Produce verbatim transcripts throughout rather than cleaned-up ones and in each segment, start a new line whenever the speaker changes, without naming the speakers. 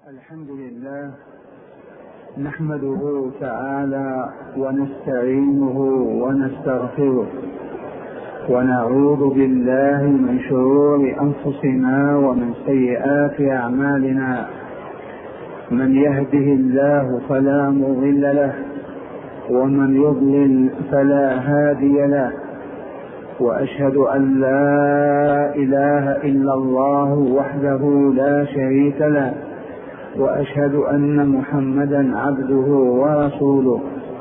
الحمد لله نحمده تعالى ونستعينه ونستغفره ونعوذ بالله من شرور أنفسنا ومن سيئات أعمالنا. من يهده الله فلا مضل له ومن يضلل فلا هادي له، وأشهد أن لا إله إلا الله وحده لا شريك له، وأشهد أن محمدا عبده ورسوله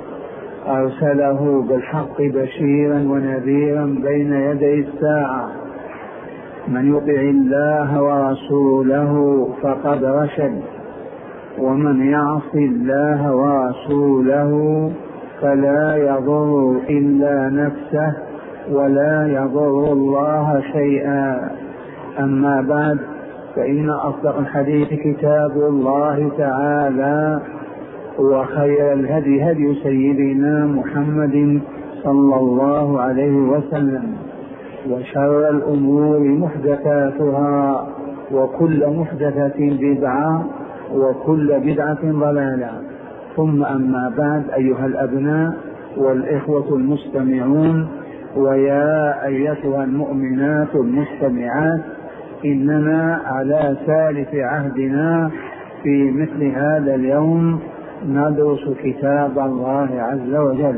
أرسله بالحق بشيرا ونذيرا بين يدي الساعة. من يطع الله ورسوله فقد رشد، ومن يعص الله ورسوله فلا يضر إلا نفسه ولا يضر الله شيئا. أما بعد، فإن أصدق الحديث كتاب الله تعالى، وخير الهدي هدي سيدنا محمد صلى الله عليه وسلم، وشر الأمور محدثاتها، وكل محدثة بدعة، وكل بدعة ضلالة. ثم أما بعد، أيها الأبناء والإخوة المستمعون، ويا أيتها المؤمنات المستمعات، إننا على ثالث عهدنا في مثل هذا اليوم ندرس كتاب الله عز وجل،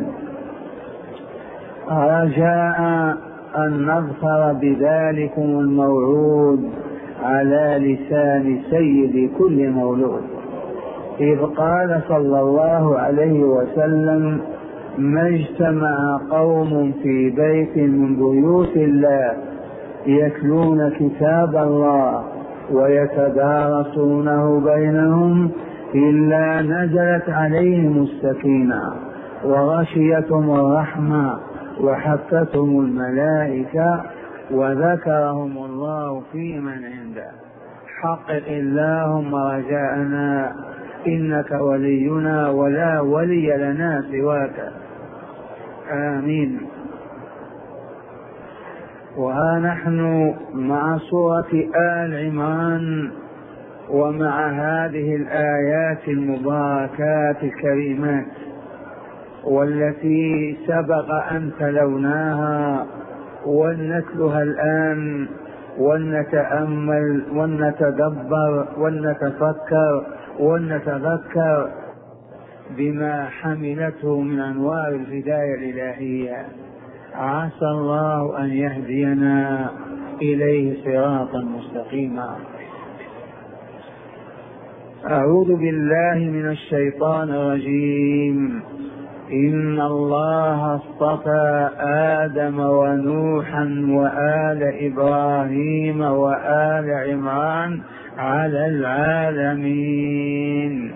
رجاء أن نظفر بذلكم الموعود على لسان سيد كل مولود، إذ قال صلى الله عليه وسلم: ما اجتمع قوم في بيت من بيوت الله يتلون كتاب الله ويتدارسونه بينهم إلا نزلت عليهم السكينة وغشيتهم الرحمة وحفتهم الملائكة وذكرهم الله في من عنده. حقق اللهم رجاءنا، إنك ولينا ولا ولي لنا سواك. آمين. وها نحن مع سورة آل عمران، ومع هذه الآيات المباركات الكريمات، والتي سبق أن تلوناها ونتلها الآن، ونتأمل ونتدبر ونتفكر ونتذكر بما حملته من أنوار الهداية الإلهية. عسى الله أن يهدينا إليه صراطا مستقيما. أعوذ بالله من الشيطان الرجيم. إن الله اصطفى آدم ونوحا وآل إبراهيم وآل عمران على العالمين،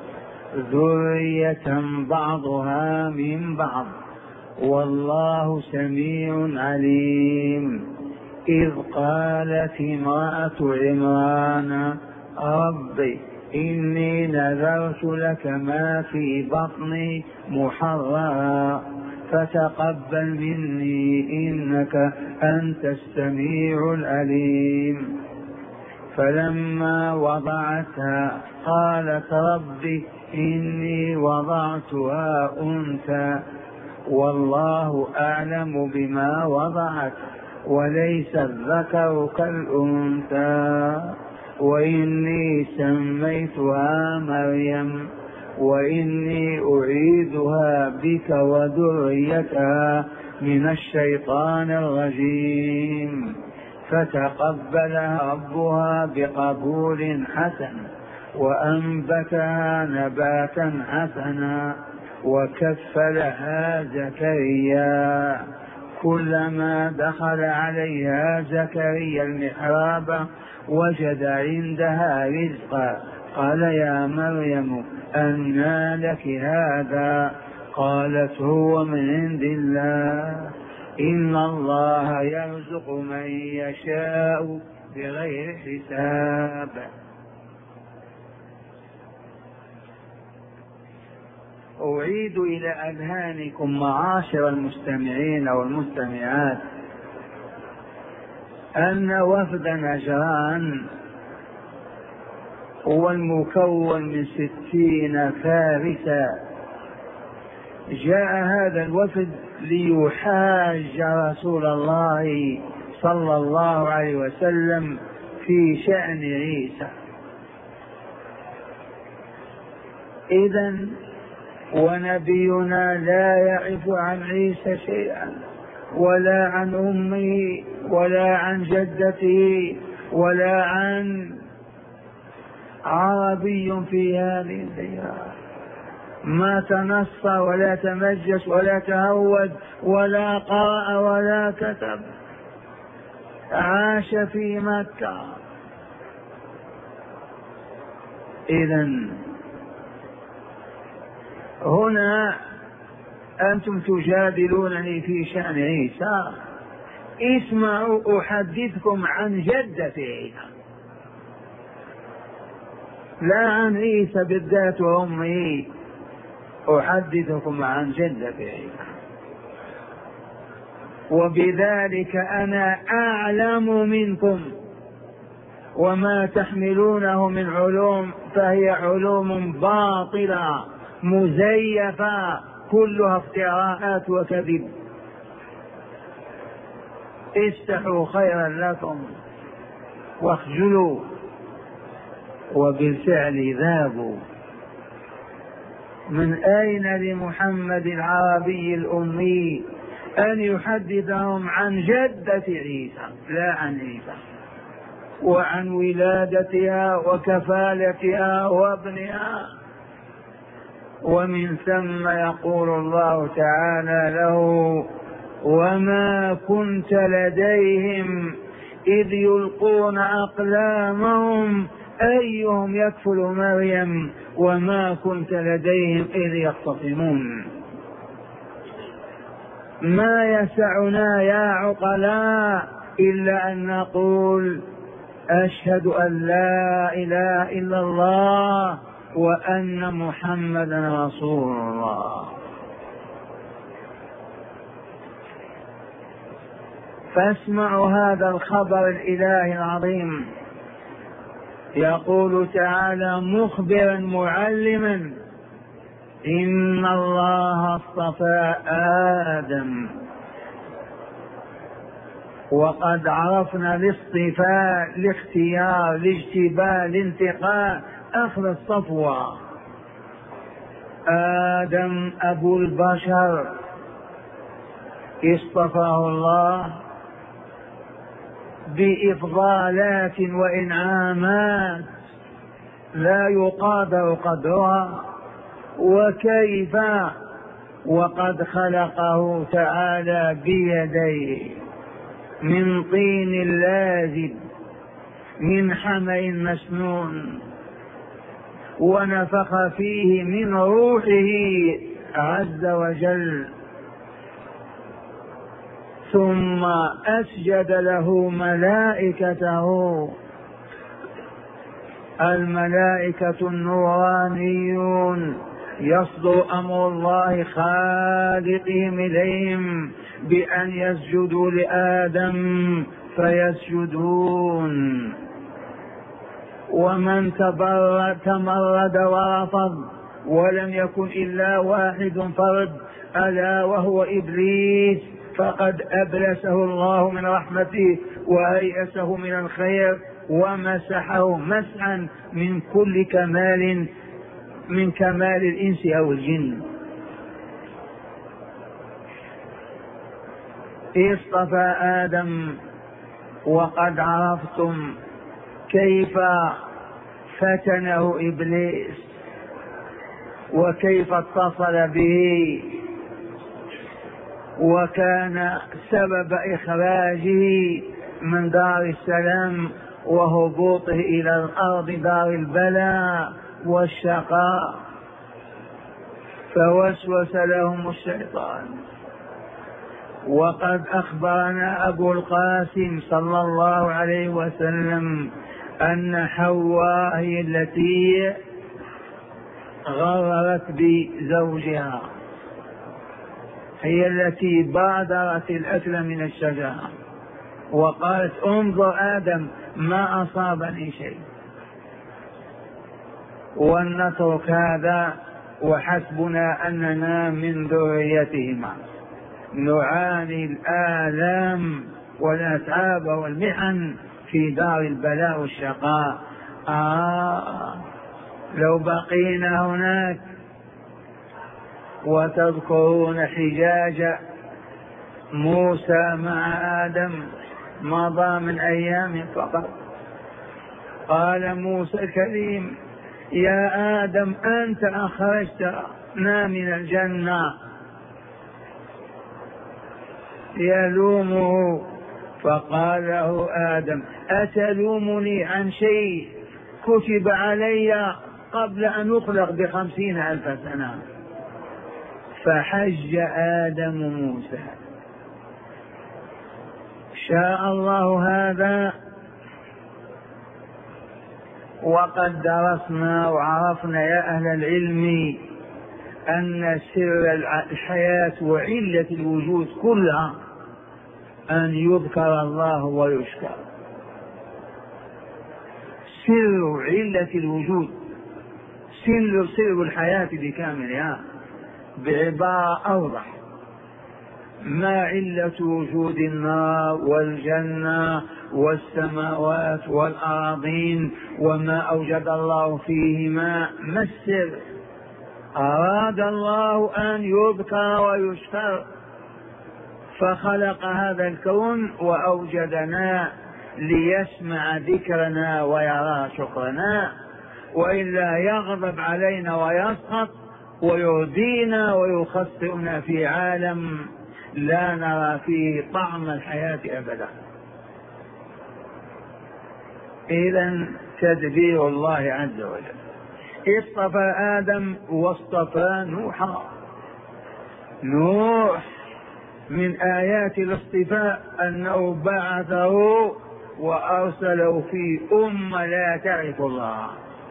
ذرية بعضها من بعض، والله سميع عليم. إذ قالت امرأة عمران: ربي إني نذرت لك ما في بطني محررا فتقبل مني إنك أنت السميع العليم. فلما وضعتها قالت: ربي إني وضعتها أنثى والله أعلم بما وضعت وليس الذكر كالأنثى، وإني سميتها مريم وإني أعيذها بك وذريتها من الشيطان الرجيم. فتقبلها ربها بقبول حسن وأنبتها نباتا حسنا، وكفلها زكريا. كلما دخل عليها زكريا المحراب وجد عندها رزقا، قال: يا مريم أنى لك هذا؟ قالت: هو من عند الله، إن الله يرزق من يشاء بغير حساب. أعيد إلى أذهانكم معاشر المستمعين والمستمعات أن وفد نجران هو المكون من ستين فارسا. جاء هذا الوفد ليحاج رسول الله صلى الله عليه وسلم في شأن عيسى. إذن ونبينا لا يعرف عن عيسى شيئا، ولا عن أمه ولا عن جدته ولا عن عربي في هذه الديار، ما تنص ولا تمجس ولا تهود ولا قرأ ولا كتب، عاش في مكة. إذن هنا أنتم تجادلونني في شأن عيسى، اسمعوا أحدثكم عن جدة عيسى، لا عن عيسى بالذات وأمه، أحدثكم عن جدة عيسى. وبذلك أنا أعلم منكم، وما تحملونه من علوم فهي علوم باطلة مزيفة كلها افتراءات وكذب. استحوا خيرا لكم واخجلوا، وبالفعل ذابوا. من أين لمحمد العربي الأمي أن يحدثهم عن جدة عيسى لا عن عيسى، وعن ولادتها وكفالتها وابنها؟ ومن ثم يقول الله تعالى له: وما كنت لديهم إذ يلقون أقلامهم أيهم يكفل مريم وما كنت لديهم إذ يختصمون. ما يسعنا يا عقلاء إلا أن نقول: أشهد أن لا إله إلا الله وأن محمدا رسول الله. فاسمعوا هذا الخبر الإلهي العظيم. يقول تعالى مخبرا معلما: إن الله اصطفى آدم. وقد عرفنا الاصطفاء، الاختيار، الاجتباء، الانتقاء، أخذ الصفوة. آدم أبو البشر اصطفاه الله بإفضالات وإنعامات لا يقادر قدرها. وكيف وقد خلقه تعالى بيديه من طين لازب من حمأ مسنون، ونفخ فيه من روحه عز وجل، ثم أسجد له ملائكته، الملائكة النورانيون يصدر أمر الله خالقهم إليهم بأن يسجدوا لآدم فيسجدون. ومن تمرد ورفض ولم يكن إلا واحد فرد ألا وهو إبليس، فقد أبلسه الله من رحمته وأيأسه من الخير ومسحه مسحا من كل كمال من كمال الإنس أو الجن. اصطفى آدم، وقد عرفتم كيف فتنه إبليس وكيف اتصل به وكان سبب إخراجه من دار السلام وهبوطه إلى الأرض دار البلاء والشقاء. فوسوس لهم الشيطان. وقد أخبرنا أبو القاسم صلى الله عليه وسلم أن حواء هي التي غررت بزوجها، هي التي بادرت الأكل من الشجرة وقالت: انظر آدم ما أصابني شيء. ولنترك هذا وحسبنا أننا من ذريتهما. نعاني الآلام والأتعاب والمحن في دار البلاء والشقاء. آه لو بقينا هناك. وتذكرون حجاج موسى مع آدم مضى من أيام فقط. قال موسى الكريم: يا آدم أنت أخرجتنا من الجنة. يلومه فقال له آدم: أتلومني عن شيء كتب علي قبل أن أخلق بخمسين ألف سنة؟ فحج آدم موسى. شاء الله هذا. وقد درسنا وعرفنا يا أهل العلم أن سر الحياة وعلة الوجود كلها أن يذكر الله ويشكر. سر علة الوجود، سر سر الحياة بكاملها. بعبارة أوضح: ما علة وجود النار والجنة والسماوات والأراضين وما أوجد الله فيهما؟ ما السر؟ أراد الله أن يذكر ويشكر فخلق هذا الكون وأوجدنا ليسمع ذكرنا ويرى شكرنا، وإلا يغضب علينا ويسخط ويهدينا ويخسرنا في عالم لا نرى فيه طعم الحياة أبدا. إذن تدبير الله عز وجل. اصطفى آدم واصطفى نوحا. نوح من آيات الاصطفاء أنه بعثه وأرسله في أمة لا تعرف الله،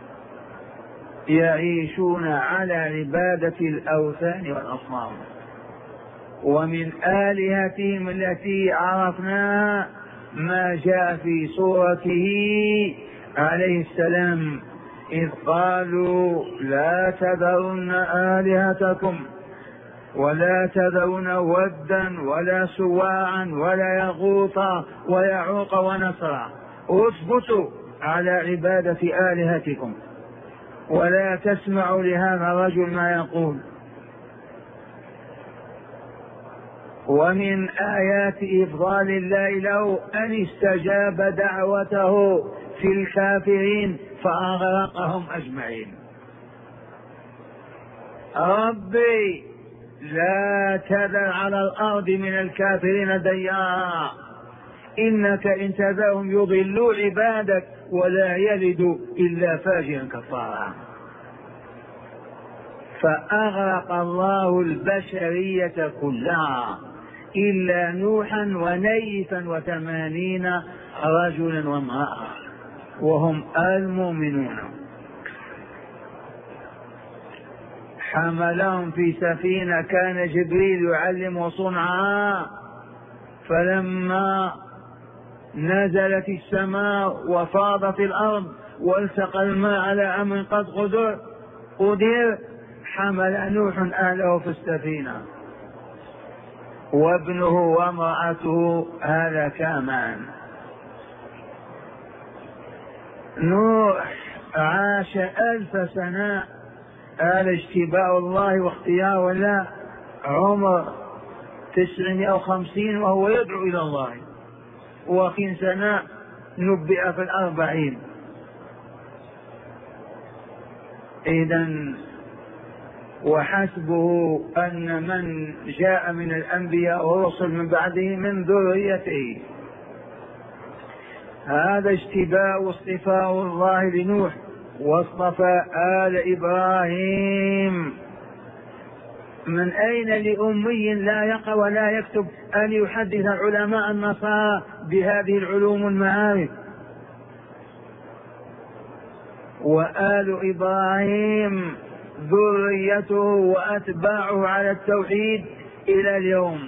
يعيشون على عبادة الأوثان والأصنام. ومن آلهتهم التي عرفناها ما جاء في صورته عليه السلام إذ قالوا: لا تذرن آلهتكم ولا تذرن ودا ولا سواعا ولا يغوث ويعوق ونسرا، اثبتوا على عبادة آلهتكم ولا تسمعوا لهذا الرجل ما يقول. ومن آيات إفضال الله له أن استجاب دعوته في الكافرين فأغرقهم أجمعين. ربي لا تذر على الأرض من الكافرين ديارا إنك إن تذرهم يضلوا عبادك ولا يلدوا إلا فاجرا كفارا. فأغرق الله البشرية كلها إلا نوحا ونيفا وثمانين رجلا وامرأة وهم المؤمنون. حملهم في سفينة كان جبريل يعلم صنعها، فلما نزلت السماء وفاضت الأرض والتقى الماء على أمر قد قدر قدر حمل نوح أهله في السفينة وابنه وامرأته هلكا معا. نوح عاش ألف سنة. آل اجتباء الله واختيار ولا عمر تسعمائة وخمسين وهو يدعو إلى الله، وخمسين سنة نبئ في الأربعين. إذن وحسبه أن من جاء من الأنبياء والرسل من بعده من ذريته. هذا اجتباء واصطفاء الله لنوح. واصطفى آل إبراهيم. من أين لأمي لا يقرأ ولا يكتب أن يحدث علماء النصارى بهذه العلوم المعارف؟ وآل إبراهيم ذريته وأتباعه على التوحيد إلى اليوم.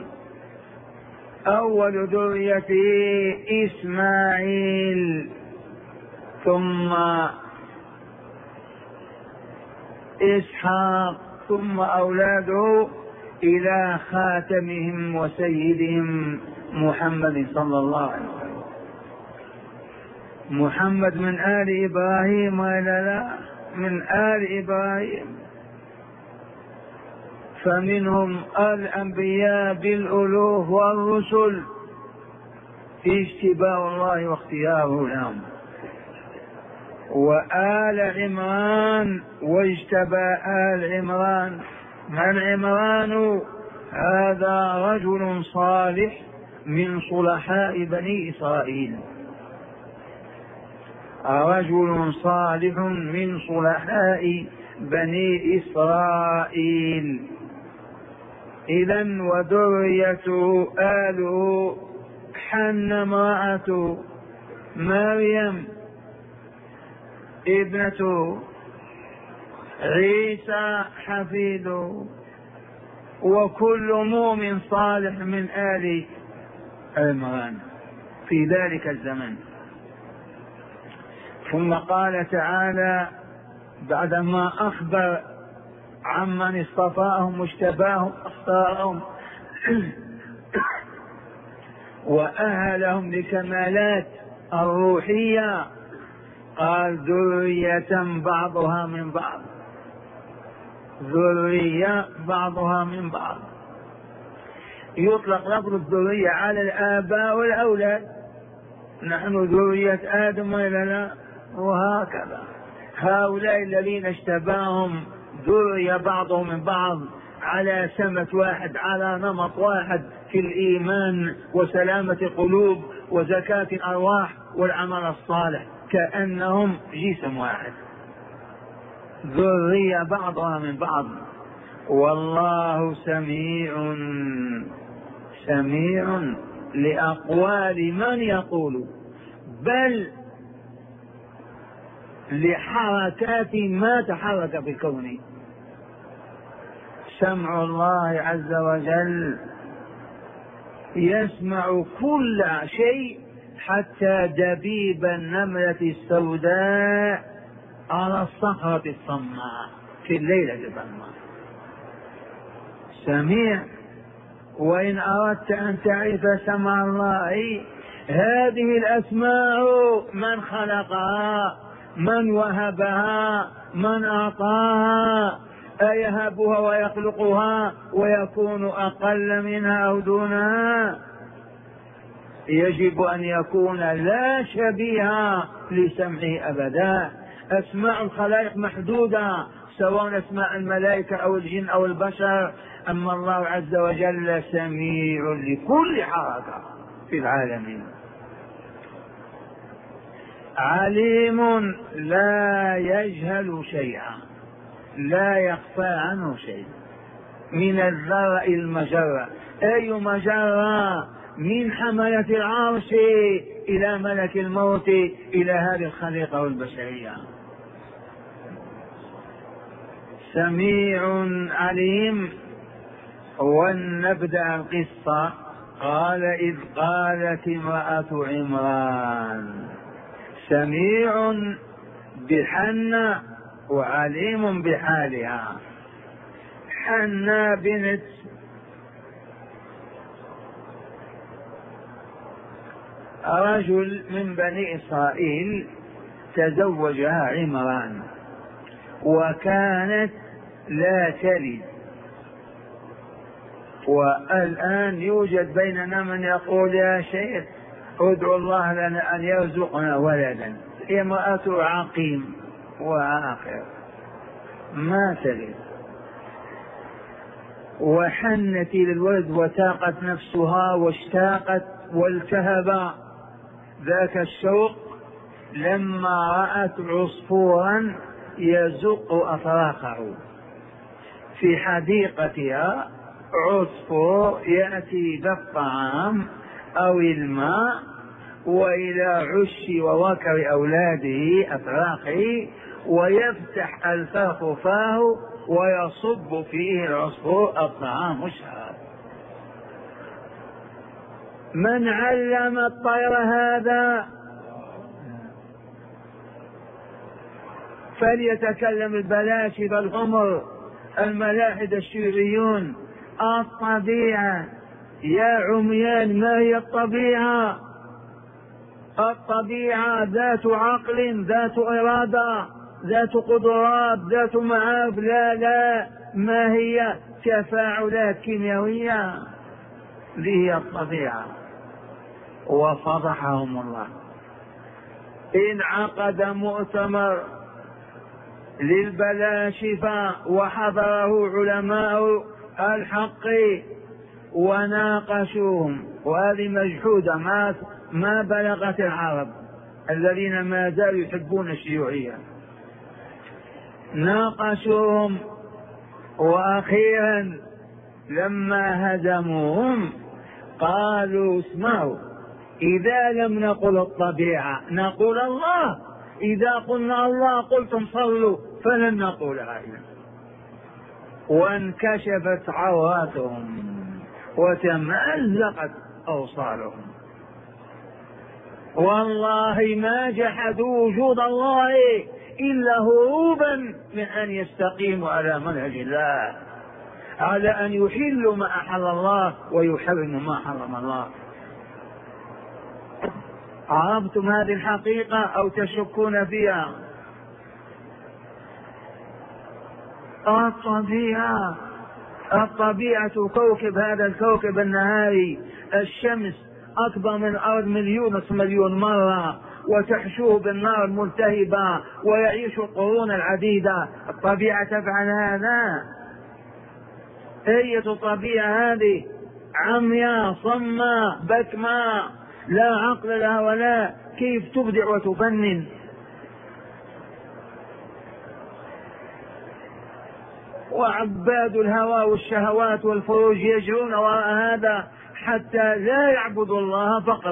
أول ذريته إسماعيل، ثم إسحاق ثم أولاده إلى خاتمهم وسيدهم محمد صلى الله عليه وسلم. محمد من آل إبراهيم وإلا لا؟ من آل إبراهيم، فمنهم الأنبياء بالألوف والرسل اشتباه الله واختياره لهم، وآل عمران واجتبى آل عمران. من عمران؟ هذا رجل صالح من صلحاء بني إسرائيل، رجل صالح من صلحاء بني إسرائيل. إذن وذريته آله حنة امرأة مريم ابنة عيسى حفيده، وكل مؤمن صالح من آل عمران في ذلك الزمن. ثم قال تعالى بعدما أخبر عمن اصطفاهم واجتباهم اختارهم وأهلهم لكمالات الروحية، قال ذرية بعضها من بعض، ذرية بعضها من بعض. يطلق لفظ الذرية على الآباء والأولاد، نحن ذرية آدم وإلا لا؟ وهكذا هؤلاء الذين اشتباهم ذرية بعضهم من بعض على سمة واحد، على نمط واحد في الإيمان وسلامة قلوب وزكاة الأرواح والعمل الصالح، كأنهم جسم واحد، ذرية بعضها من بعض. والله سميع سميع لأقوال من يقول، بل لحركات ما تحرك في الكون. سمع الله عز وجل يسمع كل شيء، حتى دبيب النملة السوداء على الصخرة الصماء في الليلة الظلماء. سميع. وإن أردت أن تعرف سمع الله، هذه الأسماء من خلقها؟ من وهبها؟ من أعطاها؟ أيهبها ويخلقها ويكون أقل منها أو دونها؟ يجب أن يكون لا شبيه لسمعه أبدا. أسماء الخلائق محدودة، سواء أسماء الملائكة أو الجن أو البشر، أما الله عز وجل سميع لكل حركة في العالمين. عليم لا يجهل شيئا، لا يخفى عنه شيء، من الذرة المجرة، أي مجرة من حملة العرش إلى ملك الموت إلى هذه الخليقة والبشرية. سميع عليم. ونبدأ القصة. قال إذ قالت امرأة عمران، سميع بحنة وعليم بحالها. حنة بنت رجل من بني إسرائيل تزوجها عمران، وكانت لا تلد. والآن يوجد بيننا من يقول يا شيخ ادعو الله لنا أن يرزقنا ولدا. امرأة عقيم وعاقر ما تلد، وحنت للولد وتاقت نفسها واشتاقت والتهب ذاك الشوق لما رأت عصفورا يزق أفراخه في حديقتها. عصفور يأتي بالطعام أو الماء وإلى عش ووكر أولاده أفراخه، ويفتح الفاخ فاه ويصب فيه العصفور الطعام والشراب. من علم الطير هذا؟ فليتكلم البلاشي بالغمر الملاحد الشيريون. الطبيعة يا عميان، ما هي الطبيعة؟ الطبيعة ذات عقل، ذات إرادة، ذات قدرات، ذات معارف. لا لا، ما هي؟ تفاعلات كيميائية. ذي هي الطبيعة. وفضحهم الله. انعقد مؤتمر للبلاشفة وحضره علماء الحق وناقشوهم، وهذه مجحودة ما ما بلغت العرب الذين ما زالوا يحبون الشيوعية. ناقشوهم، وأخيرا لما هزموهم قالوا اسمعوا، إذا لم نقل الطبيعة نقول الله، إذا قلنا الله قلتم صلوا، فلن نقولها. وانكشفت عوراتهم وتمزقت أوصالهم. والله ما جحدوا وجود الله إلا هروبا من أن يستقيموا على منهج الله، على أن يحلوا ما أحل الله ويحرموا ما حرم الله. عرفتم هذه الحقيقة أو تشكون فيها؟ الطبيعة الطبيعة كوكب، هذا الكوكب النهاري الشمس أكبر من الأرض مليون مليون مرة، وتحشوه بالنار الملتهبة ويعيش القرون العديدة. الطبيعة تفعل هذا؟ أية طبيعة هذه؟ عمياء صماء بكماء لا عقل لها ولا كيف تبدع وتفنن. وعباد الهوى والشهوات والفروج يجرون وراء هذا حتى لا يعبدوا الله فقط،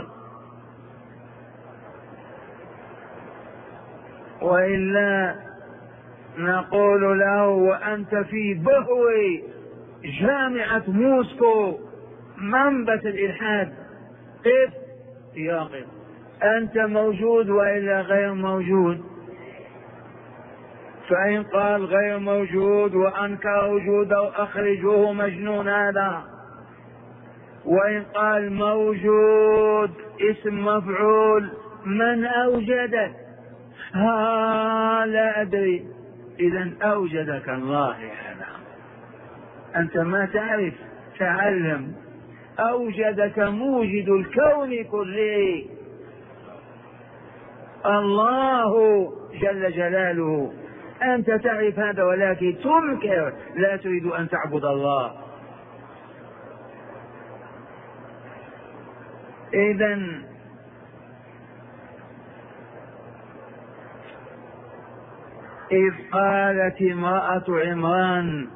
وإلا نقول له وأنت في بهو جامعة موسكو منبت الإلحاد، قف يا قف، أنت موجود وإلا غير موجود. فإن قال غير موجود وأنكر وجوده أخرجوه مجنون هذا. وإن قال موجود اسم مفعول، من أوجدك؟ ها لا أدري. إذن أوجدك الله هذا، أنت ما تعرف، تعلم. أوجدك موجد الكون كله الله جل جلاله. أنت تعرف هذا ولكن تنكر، لا تريد أن تعبد الله. إذن إذ قالت امرأة عمران،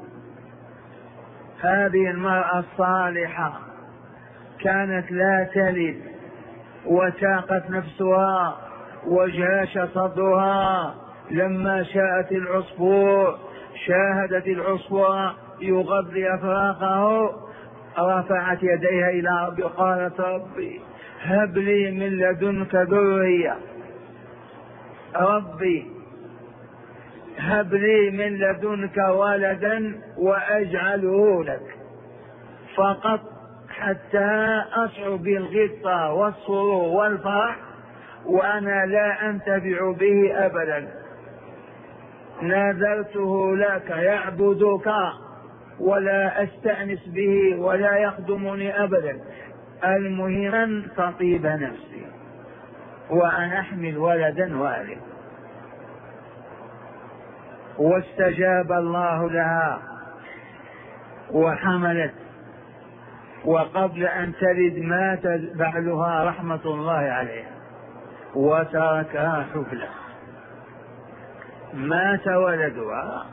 هذه المرأة الصالحة كانت لا تلد وتاقت نفسها وجاش صدرها، لما شاءت العصفور شاهدت العصفور يغضي أفراقه، رفعت يديها إلى ربي وقالت ربي هب لي من لدنك ذرية، ربي هب لي من لدنك ولدا وأجعله لك فقط حتى أشعر بالغبطة والسرور والفرح وأنا لا أنتفع به أبدا. نذرته لك يعبدك ولا أستأنس به ولا يخدمني أبدا، المهم أن تطيب نفسي وأن أحمل ولدا والد. واستجاب الله لها وحملت، وقبل أن تلد مات بعلها رحمة الله عليها وتركها حفلة. مات ولدها،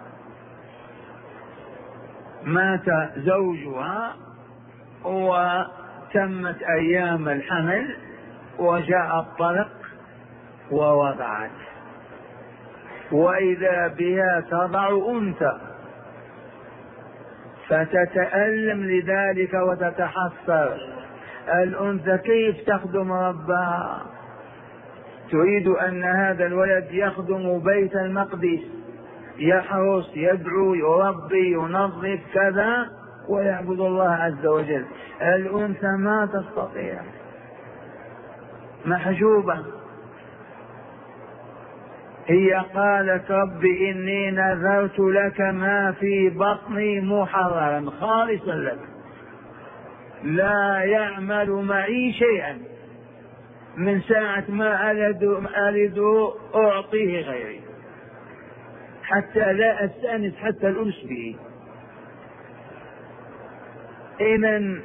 مات زوجها، وتمت أيام الحمل وجاء الطلق ووضعت، وإذا بها تضع أنثى فتتألم لذلك وتتحسر. الأنثى كيف تخدم ربها؟ تريد أن هذا الولد يخدم بيت المقدس، يحرس، يدعو، يربي، ينظف كذا، ويعبد الله عز وجل. الأنثى ما تستطيع، محجوبة. هي قالت رب إني نذرت لك ما في بطني محررا خالصا لك، لا يعمل معي شيئا، من ساعة ما ألد, ألد أعطيه غيري، حتى لا أستأنس حتى الأنس به. إذن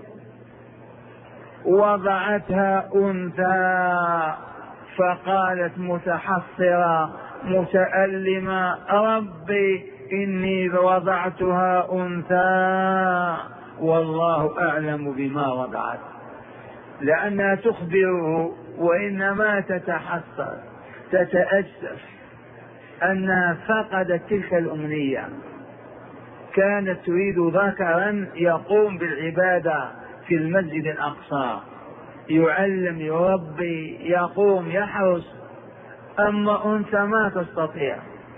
وضعتها أنثى، فقالت متحسرة متألمة ربي إني وضعتها أنثى والله أعلم بما وضعت، لأنها تخبره وإنما تتحسر تتأسف أنها فقدت تلك الأمنية. كانت تريد ذكرا يقوم بالعبادة في المسجد الأقصى، يعلم، يربي، يقوم، يحرس، أما أنثى ما تستطيع.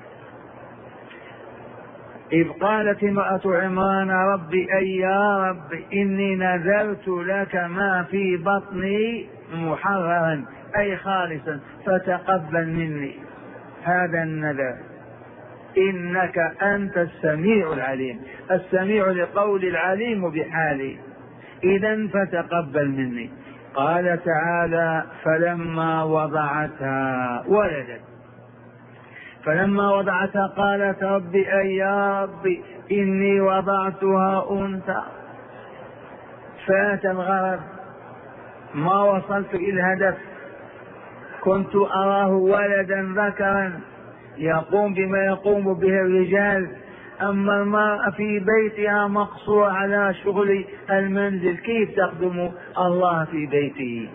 إذ قالت امرأة عمران ربي أي يا رب إني نذرت لك ما في بطني محررا أي خالصا فتقبل مني هذا النذر إنك أنت السميع العليم. السميع لقول العليم بحالي، إذن فتقبل مني. قال تعالى فلما وضعتها ولدت، فلما وضعتها قالت ربي أي يا ربي إني وضعتها أنثى. فات الغرض، ما وصلت إلى الهدف. كنت أراه ولدا ذكرا يقوم بما يقوم به الرجال، أما المرأة في بيتها مقصورة على شغل المنزل، كيف تخدم الله في بيته؟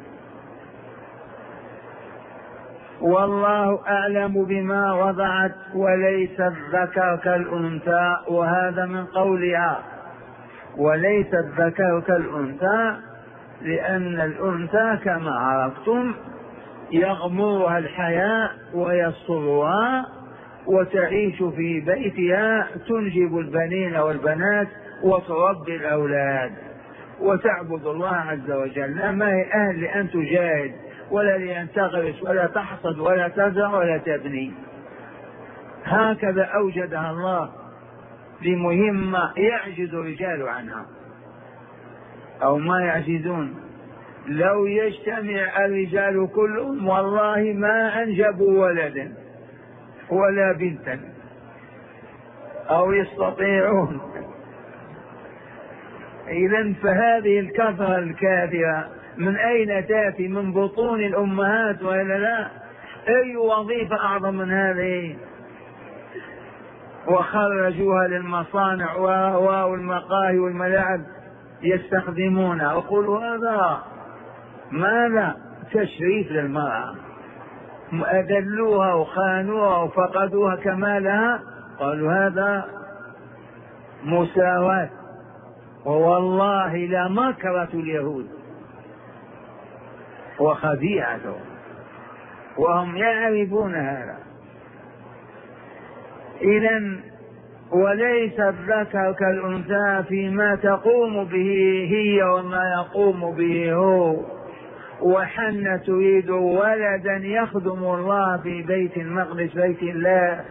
والله أعلم بما وضعت وليس الذكر كالأنثى، وهذا من قولها وليس الذكر كالأنثى، لأن الأنثى كما عرفتم يغمرها الحياء ويسرها وتعيش في بيتها، تنجب البنين والبنات وتربي الأولاد وتعبد الله عز وجل، ما هي أهل لأن تجاهد ولا لأن تغرس ولا تحصد ولا تزرع ولا تبني. هكذا أوجدها الله لمهمة يعجز الرجال عنها أو ما يعجزون. لو يجتمع الرجال كلهم والله ما أنجبوا ولدا ولا بنتا، أو يستطيعون. إذن فهذه الكثرة الكاثرة من أين تأتي؟ من بطون الأمهات وإلا لا؟ أي وظيفة أعظم من هذه؟ وخرجوها للمصانع والمقاهي والملاعب يستخدمونها، وقولوا هذا ماذا؟ تشريف للمرأة. أذلوها وخانوها وفقدوها كمالها، قالوا هذا مساواة. ووالله لمكرة اليهود وخديعته، وهم يعرفون هذا. إذن وليس الذكر كالأنثى فيما تقوم به هي وما يقوم به هو. وحن تريد ولدا يخدم الله في بيت المقدس بيت الله.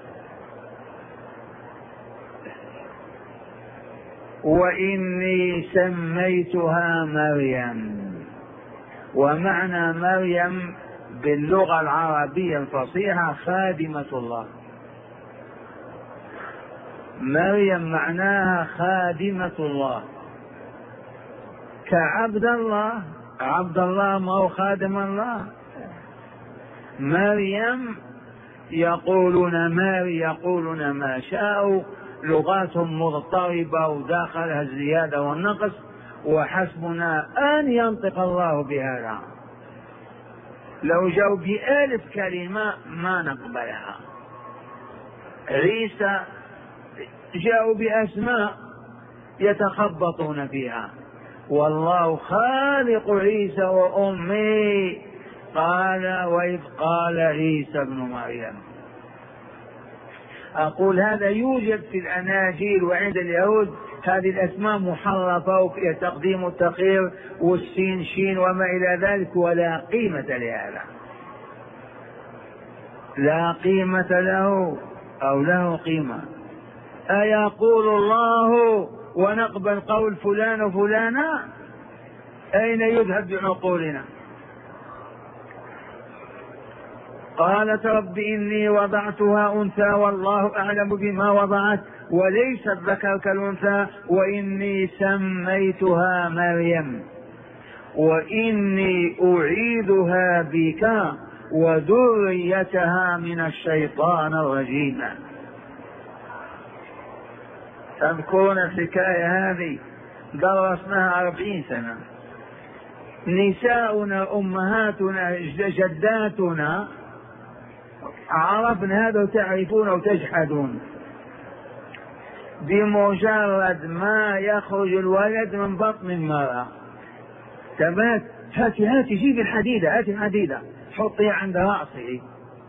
وإني سميتها مريم. ومعنى مريم باللغة العربية الفصيحة خادمة الله. مريم معناها خادمة الله، كعبد الله. عبد الله ما هو خادم الله. مريم يقولون ماري، يقولون ما شاءوا، لغاتهم مضطربة وداخلها الزيادة والنقص، وحسبنا أن ينطق الله بهذا. لو جاءوا بألف كلمة ما نقبلها. عيسى جاءوا بأسماء يتخبطون فيها، والله خالق عيسى وأمي قال وإذ قال عيسى ابن مريم. أقول هذا يوجد في الأناجيل وعند اليهود هذه الأسماء محرفة وفيها تقديم التأخير والسين شين وما إلى ذلك، ولا قيمة لهذا، لا قيمة له أو له قيمة. أيقول الله ونقبل قول فلان وفلانا؟ أين يذهب بعقولنا؟ قالت رب إني وضعتها أنثى والله أعلم بما وضعت وليس الذكر كالأنثى وإني سميتها مريم وإني أعيذها بك وذريتها من الشيطان الرجيم. تذكرون الحكاية هذه درسناها أربعين سنة. نساؤنا أمهاتنا جداتنا عرفنا هذا وتعرفون وتجحدون. بمجرد ما يخرج الولد من بطن المرأة تبات هاتي هاتي جيب الحديدة، هاتي الحديدة حطيها عند رأسه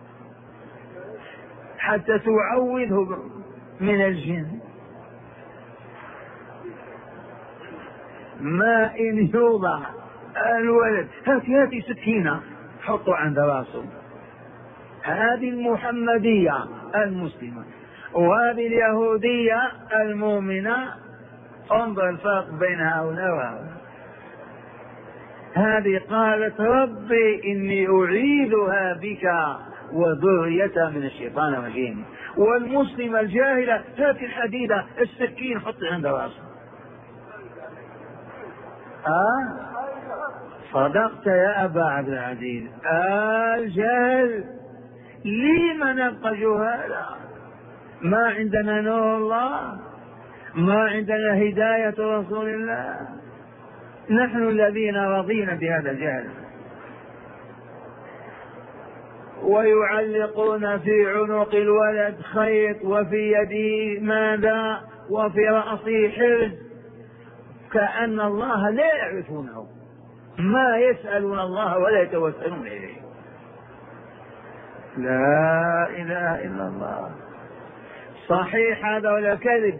حتى تعوذه من الجن. ما إن يوضع الولد هاتي هاتي سكينة حطوا عند رأسه. هذه المحمدية المسلمة وهذه اليهودية المؤمنة. انظر الفرق بين هؤلاء وهؤلاء. هذه قالت ربي إني أعيذها بك وذريتها من الشيطان الرجيم، والمسلمة الجاهلة هات الحديدة السكين حط عند رأسه. آه صدقت يا أبا عبد العزيز. الجهل لم نبقى جهالا؟ ما عندنا نور الله، ما عندنا هداية رسول الله، نحن الذين رضينا بهذا الجهل. ويعلقون في عنق الولد خيط وفي يده ماذا وفي رأسه حرز كأن الله لا يعرفونه، ما يسألون الله ولا يتوسلون إليه. لا إله إلا الله. صحيح هذا ولا كذب؟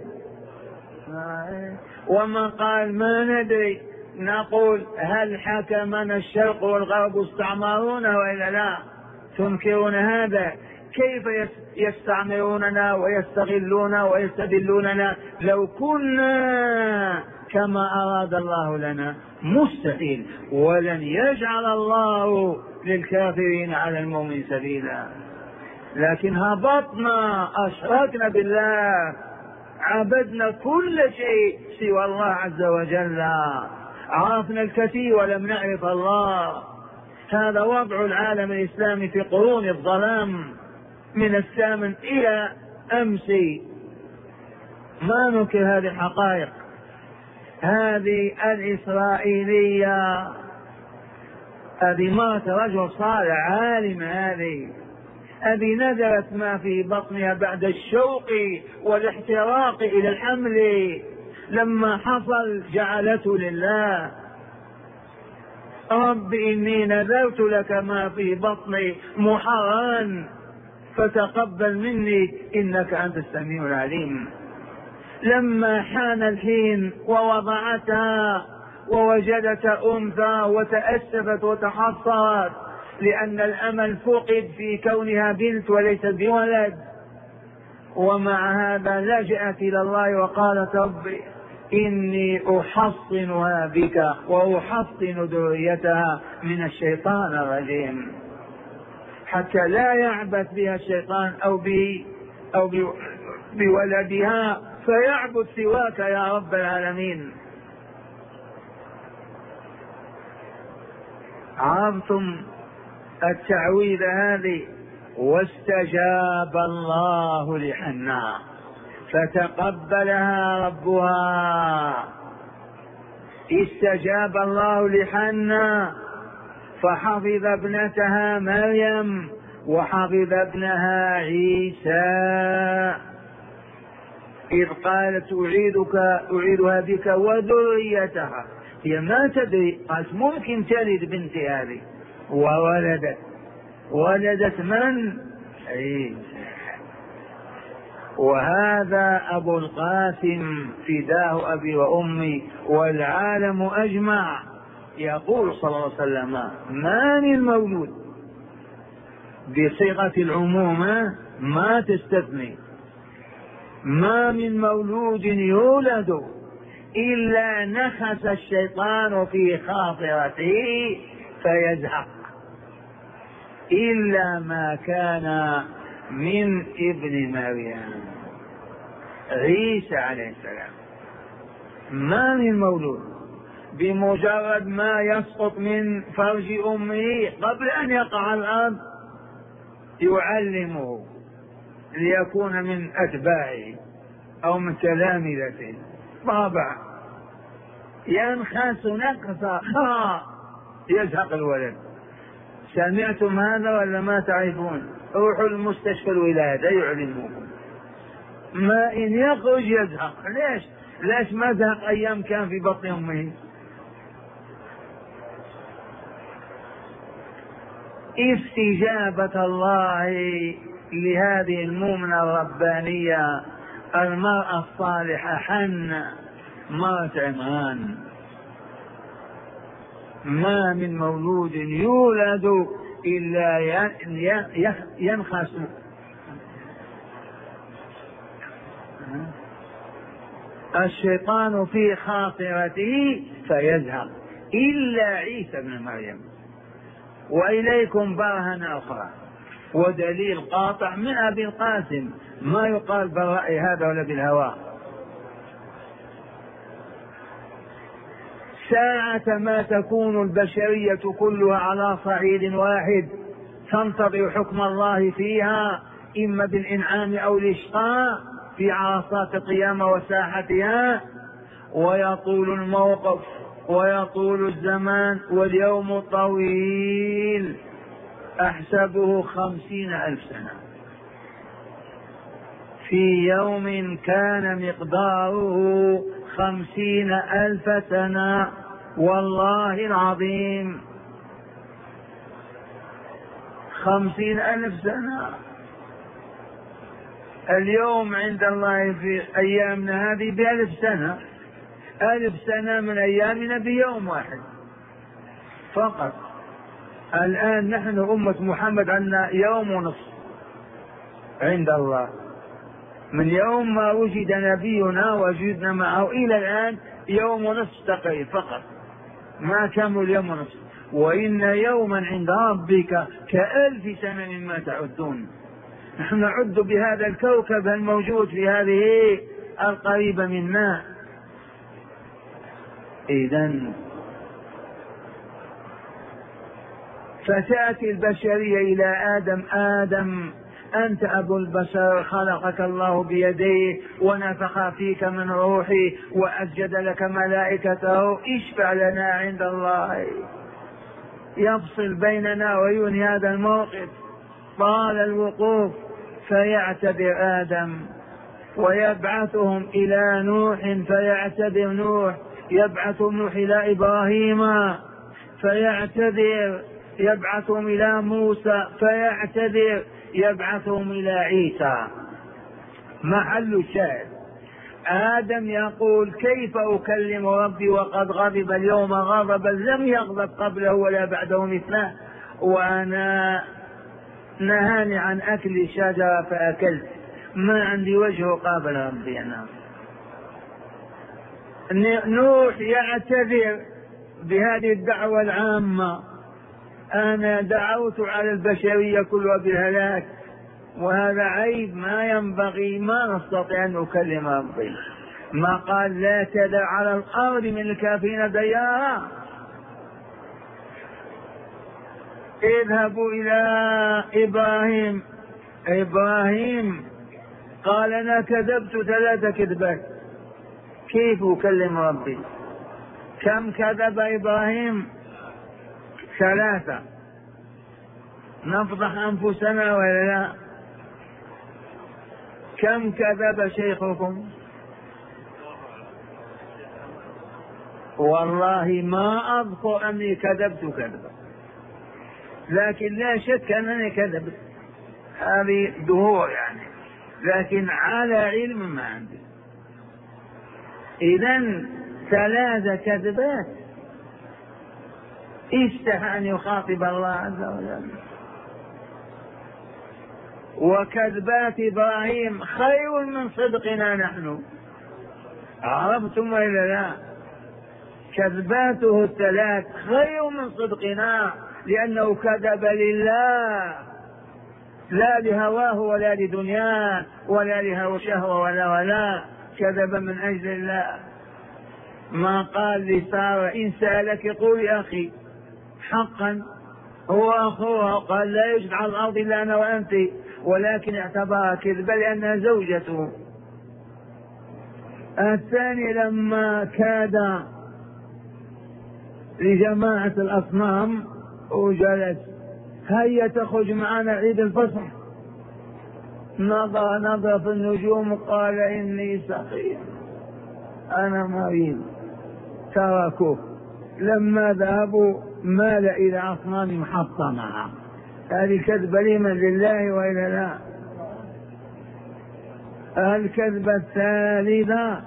ومن قال ما ندري نقول هل حكمنا الشرق والغرب استعمرونا وإلا لا؟ تنكرون هذا؟ كيف يستعمروننا ويستغلون ويستدلوننا لو كنا كما أراد الله لنا؟ مستحيل، ولن يجعل الله للكافرين على المؤمن سبيلا. لكن هبطنا أشركنا بالله، عبدنا كل شيء سوى الله عز وجل، عرفنا الكثير ولم نعرف الله. هذا وضع العالم الإسلامي في قرون الظلام من الثامن إلى أمس، ما ننكر هذه الحقائق. هذه الإسرائيلية هذه مات رجل صالح عالم، هذه هذه نذرت ما في بطنها بعد الشوق والاحتراق إلى الحمل، لما حصل جعلته لله. رب إني نذرت لك ما في بطني محررا فتقبل مني إنك أنت السميع العليم. لما حان الحين ووضعتها ووجدت أنثى وتأسفت وتحصرت لأن الأمل فقد في كونها بنت وليست بولد، ومع هذا لجأت إلى الله وقالت ربي إني أحصنها بك وأحصن ذريتها من الشيطان الرجيم، حتى لا يعبث بها الشيطان أو به أو بولدها فيعبد سواك يا رب العالمين. عرفتم التعويذ هذه؟ واستجاب الله لحنا فتقبلها ربها. استجاب الله لحنا فحفظ ابنتها مريم وحفظ ابنها عيسى، إذ قالت أعيدك أعيدها بك وذريتها. هي ما تدري، قالت ممكن تلد بنتي هذه وولدت. ولدت من؟ عيسى. وهذا أبو القاسم فداه أبي وأمي والعالم أجمع يقول صلى الله عليه وسلم: ما من مولود، بصيغة العموم ما تستثني، ما من مولود يولد إلا نخس الشيطان في خاطرته فيزهق، إلا ما كان من ابن مريم عيسى عليه السلام. ما من مولود بمجرد ما يسقط من فرج أمه قبل أن يقع على الأرض يعلمه ليكون من أتباعه أو من تلامذته. طابع ينخس نقصا يزهق الولد. سمعتم هذا ولا ما تعرفون؟ روحوا المستشفى الولادة يعلموكم. ما إن يخرج يزهق. ليش؟ ليش ما زهق أيام كان في بطن أمه؟ استجابة الله لهذه المؤمنة الربانية المرأة الصالحة حنة مرت عمران: ما من مولود يولد إلا ينخس الشيطان في خاطرته فيزهق إلا عيسى بن مريم. وإليكم برهنة أخرى ودليل قاطع من أبي القاسم، ما يقال بالرأي هذا ولا بالهوى. ساعة ما تكون البشرية كلها على صعيد واحد تنتظر حكم الله فيها، إما بالإنعام أو الإشقاء في عرصات القيامة وساحتها، ويطول الموقف ويطول الزمان واليوم طويل أحسبه خمسين ألف سنة، في يوم كان مقداره خمسين ألف سنة، والله العظيم خمسين ألف سنة. اليوم عند الله في أيامنا هذه بألف سنة، ألف سنة من أيامنا بيوم واحد فقط. الآن نحن أمة محمد عندنا يوم ونصف عند الله، من يوم ما وجد نبينا وجدنا معه إلى الآن يوم ونصف تقريبا فقط، ما كمل يوم ونصف. وإن يوما عند ربك كألف سنة مما تعدون. نحن نعد بهذا الكوكب الموجود في هذه القريبة منا. إذن فتأتي البشرية إلى آدم: آدم أنت أبو البشر، خلقك الله بيديه ونفخ فيك من روحي وأسجد لك ملائكته، اشفع لنا عند الله يفصل بيننا وينهي هذا الموقف. طال الوقوف فيعتذر آدم ويبعثهم إلى نوح فيعتذر نوح، يبعثهم نوح إلى إبراهيم فيعتذر، يبعثهم إلى موسى فيعتذر، يبعثهم إلى عيسى. محل الشاهد آدم يقول: كيف أكلم ربي وقد غضب اليوم غضبا لم يغضب قبله ولا بعده مثله، وأنا نهاني عن أكل الشجرة فأكلت، ما عندي وجه قابل ربي أنا. نوح يعتذر بهذه الدعوة العامة: أنا دعوت على البشرية كلها بالهلاك، وهذا عيب ما ينبغي، ما نستطيع أن نكلم ربي. ما قال: لا تدع على الأرض من الكافرين ديارا. اذهبوا إلى إبراهيم. إبراهيم قال: أنا كذبت ثلاث كذبات، كيف أكلم ربي؟ كم كذب إبراهيم؟ ثلاثة. نفضح أنفسنا ولا لا؟ كم كذب شيخكم؟ والله ما أذكر أني كذبت كذبا. لكن لا شك أنني كذبت، هذه ظهور يعني، لكن على علم ما عندي. إذن ثلاث كذبات اشتهى أن يخاطب الله عز وجل. وكذبات إبراهيم خير من صدقنا نحن، عرفتم وإلا لا؟ كذباته الثلاث خير من صدقنا، لأنه كذب لله، لا لهواه ولا لدنياه ولا لهوى شهوة ولا ولا، كذب من أجل الله. ما قال لسارة إن سألك قولي أخي، حقا هو أخوها، قال لا يوجد على الأرض إلا أنا وأنت، ولكن اعتبرها كذبة لأنها زوجته. الثاني لما كاد لجماعة الأصنام وجلس هيا تخرج معنا عيد الفصح، نظر نظر في النجوم وقال إني سقيم أنا مريض، تركوه. لما ذهبوا مال إلى أصنام محطمها. هذه كذبة لمن؟ لله وإلا لا؟ الكذبة الثالثة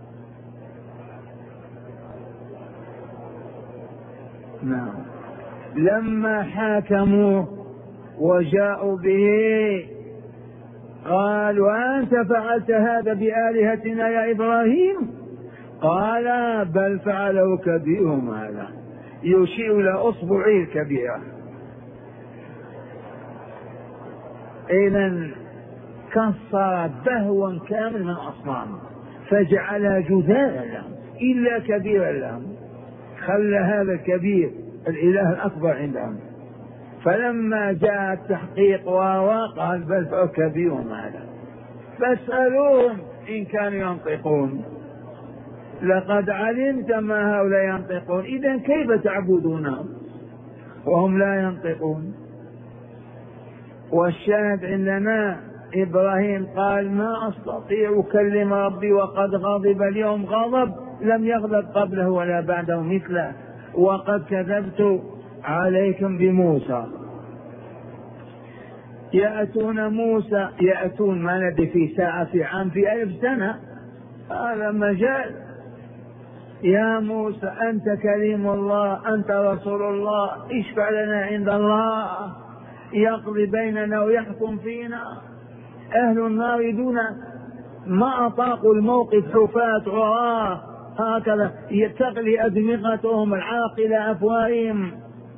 نعم لما حاكموه وجاءوا به قالوا أنت فعلت هذا بآلهتنا يا إبراهيم؟ قال بل فعله كبيرهم هذا، يشير إلى أصبعه الكبيرة. إذن كسر بهوا كامل من أصنام فجعلها جذاذا لهم إلا كبيرا لهم، خلى هذا الكبير الإله الأكبر عندهم. فلما جاء التحقيق وقال بل فعل كبيرهم هذا، فاسألوهم إن كانوا ينطقون، لقد علمت ما هؤلاء ينطقون، إذن كيف تعبدونهم وهم لا ينطقون؟ والشاهد عندنا إبراهيم قال ما أستطيع أكلم ربي وقد غضب اليوم غضب لم يغضب قبله ولا بعده مثله، وقد كذبت عليكم بموسى. يأتون موسى، يأتون ما ندري في ساعة في عام في ألف سنة، هذا مجال. يا موسى أنت كريم الله، أنت رسول الله، اشفع لنا عند الله، يقضي بيننا ويحكم فينا. أهل النار يدون ما أطاقوا الموقف، حفاة عراة هكذا تغلي أدمغتهم العاق إلى أفواههم.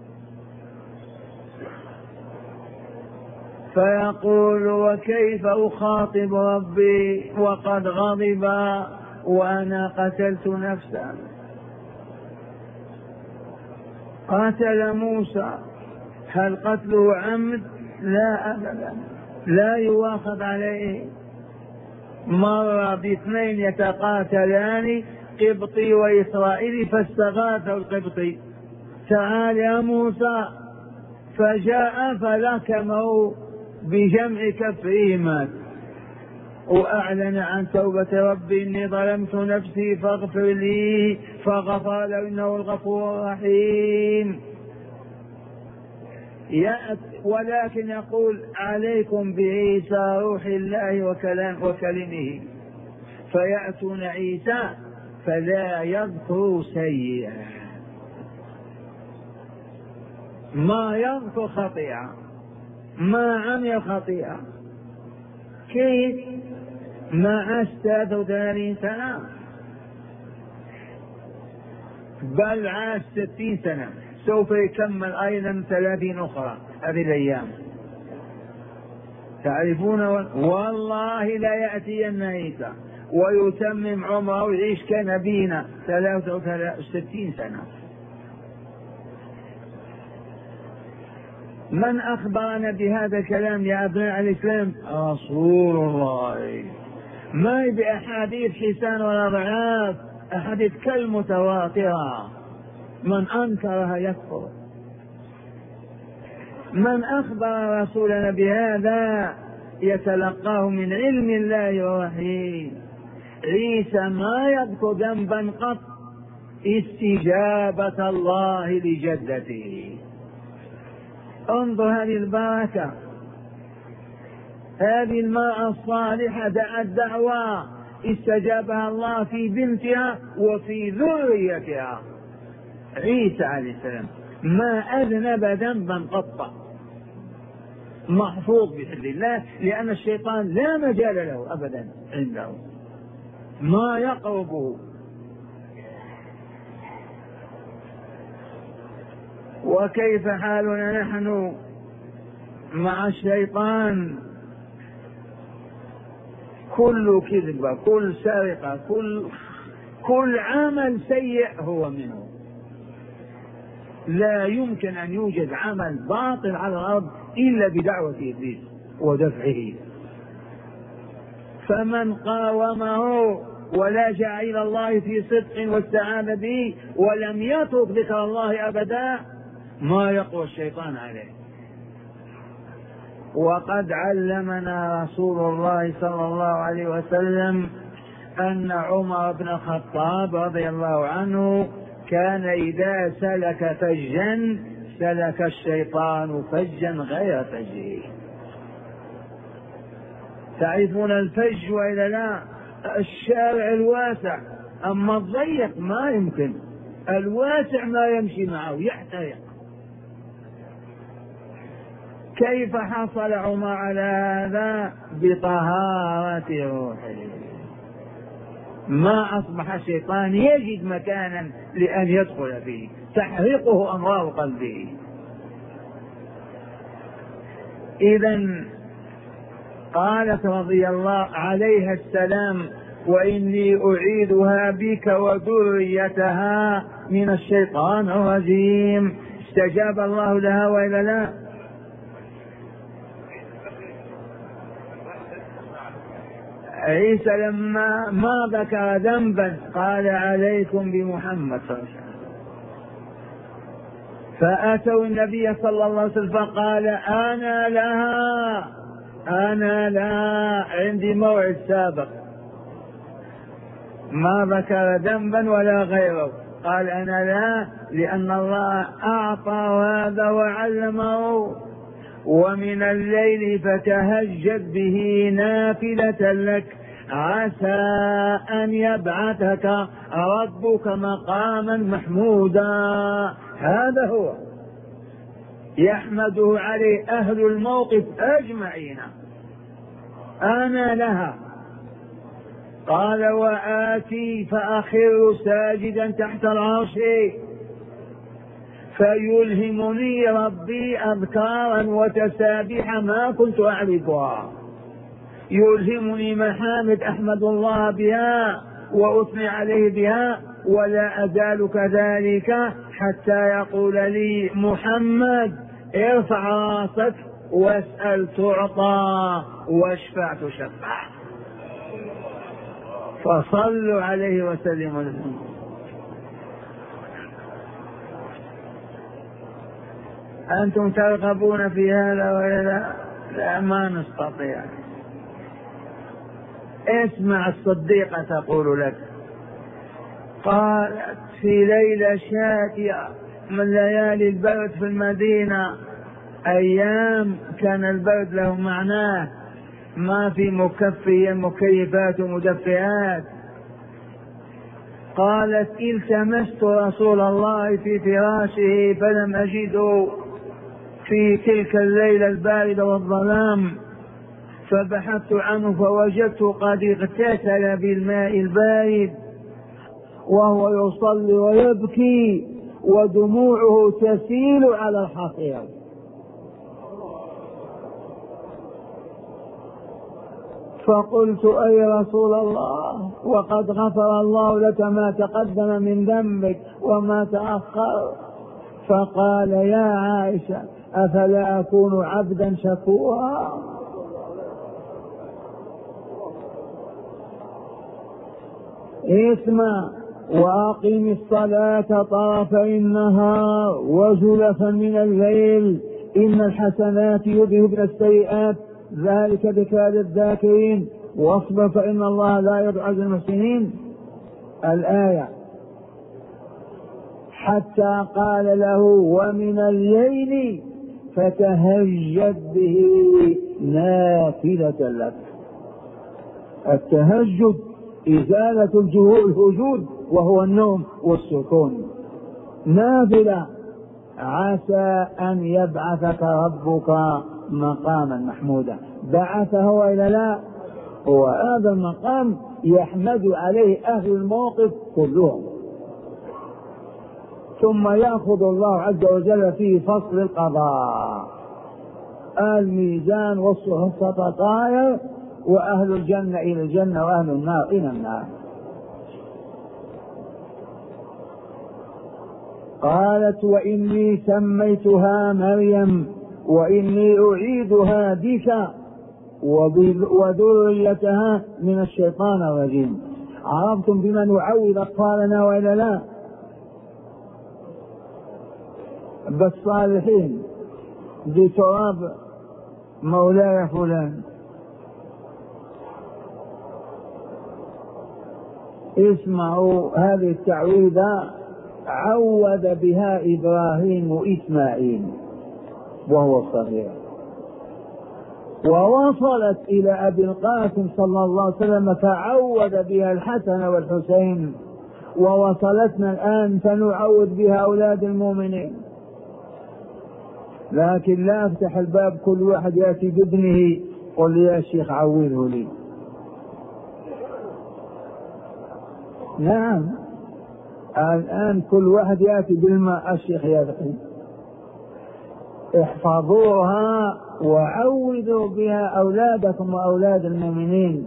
فيقول وكيف أخاطب ربي وقد غضب وأنا قتلت نفسا؟ قاتل موسى، هل قتله عمد؟ لا أبدا، لا يواخذ عليه. مر باثنين يتقاتلان قبطي وإسرائيلي فاستغاث القبطي تعال يا موسى، فجاء فلكمه بجمع كفيه وأعلن عن توبة ربي إني ظلمت نفسي فاغفر لي، فغفر له إنه الغفور الرحيم. ولكن يقول عليكم بعيسى روح الله وكلام وكلمه، فيأتون عيسى فلا يذكر سيئا، ما يذكر خطيئة، ما عمل خطيئة. كيف؟ مع ثلاثة وثلاثين سنة، بل عاش ستين سنة، سوف يكمل أيضا ثلاثين أخرى هذه الأيام. تعرفون والله لا يأتين عيسى ويتمم عمره ويعيش كنبينا ثلاثة وستين سنة. من أخبرنا بهذا الكلام يا أبناء الإسلام؟ رسول الله، ما بأحاديث حسان ولا ضعاف، أحاديث كالمتواترة، من أنكرها يكفر. من أخبر رسولنا بهذا يتلقاه من علم الله ووحيه. عيسى ما يذكر ذنبا قط، استجابة الله لجدته. انظر هذه البركة، هذه المرأة الصالحة دعت دعوة استجابها الله في بنتها وفي ذريتها. عيسى عليه السلام ما أذنب ذنبا قط، محفوظ بحفظ الله، لأن الشيطان لا مجال له أبدا عنده، ما يقربه. وكيف حالنا نحن مع الشيطان؟ كل كذبة، كل سرقة، كل كل عمل سيء هو منه. لا يمكن أن يوجد عمل باطل على الأرض إلا بدعوة إبليس ودفعه. فمن قاومه ولجأ إلى الله في صدق واستعان به ولم يترك ذكر الله أبدا ما يقوى الشيطان عليه. وقد علمنا رسول الله صلى الله عليه وسلم أن عمر بن الخطاب رضي الله عنه كان إذا سلك فجا سلك الشيطان فجا غير فجه. تعرفون الفج وإلا لا؟ الشارع الواسع، أما الضيق ما يمكن، الواسع ما يمشي معه يحترق. كيف حصل عمر على هذا؟ بطهارة روحه، ما أصبح الشيطان يجد مكانا لأن يدخل فيه، تحرقه أمراض قلبه. إذن قالت رضي الله عليها السلام: وإني أعيدها بك وذريتها من الشيطان الرجيم. استجاب الله لها وإلا لا؟ عيسى لما ما ذكر ذنبا قال: عليكم بمحمد صلى الله عليه وسلم. فأتوا النبي صلى الله عليه وسلم فقال: أنا لها أنا لها عندي موعد سابق. ما ذكر ذنبا ولا غيره، قال: أنا لا، لأن الله أعطى هذا وعلمه. ومن الليل فتهجد به نافلة لك عسى أن يبعثك ربك مقاما محمودا. هذا هو يحمده عليه أهل الموقف أجمعين. أنا لها. قال: وآتي فأخر ساجدا تحت العرش فيلهمني ربي أذكارا وتسابيح ما كنت أعرفها، يلهمني محامد أحمد الله بها وأثني عليه بها، ولا أزال كذلك حتى يقول لي محمد: ارفع راسك واسأل تعطى واشفع تشفع. فصلوا عليه وسلموا. أنتم ترغبون في هذا ولا لا؟ لا، ما نستطيع. اسمع الصديقة تقول لك: قالت في ليلة شاتية من ليالي البرد في المدينة، أيام كان البرد له معناه، ما في مكفي مكيفات ومدفئات. قالت: التمست رسول الله في فراشه فلم أجده في تلك الليلة الباردة والظلام، فبحثت عنه فوجدته قد اغتسل بالماء البارد وهو يصلي ويبكي ودموعه تسيل على الحصير. فقلت: أي رسول الله، وقد غفر الله لك ما تقدم من ذنبك وما تأخر. فقال: يا عائشة، أفلا أكون عبدا شكورا؟ اسمع: وأقم الصلاة طرفي النهار وزلفا من الليل إن الحسنات يذهبن السيئات ذلك ذكرى للذاكرين واصبر فإن الله لا يضيع أجر المحسنين. الآية. حتى قال له: ومن الليل
فتهجد به نافلة لك. التهجد إزالة الوجود وهو النوم والسكون، نافلة عسى أن يبعثك ربك مقاما محمودا. بعثه وإلا لا؟ وهذا المقام يحمد عليه أهل الموقف كلهم. ثم يأخذ الله عز وجل في فصل القضاء، الميزان والصحف تتطاير، وأهل الجنة إلى الجنة وأهل النار إلى النار. قالت وإني سميتها مريم وإني أعيدها بك وذريتها من الشيطان الرجيم. عرفتم بمن نعوذ أطفالنا وإلا لا؟ بالصالحين، بتراب مولاي فلان. اسمعوا هذه التعويذة عوذ بها إبراهيم إسماعيل وهو صغير، ووصلت إلى أبي القاسم صلى الله عليه وسلم فعوذ بها الحسن والحسين، ووصلتنا الآن فنعوذ بها أولاد المؤمنين. لكن لا أفتح الباب كل واحد يأتي بابنه قل لي يا شيخ عوذه لي. نعم الآن كل واحد يأتي بالماء الشيخ يدخل. احفظوها وعوذوا بها أولادكم وأولاد المؤمنين.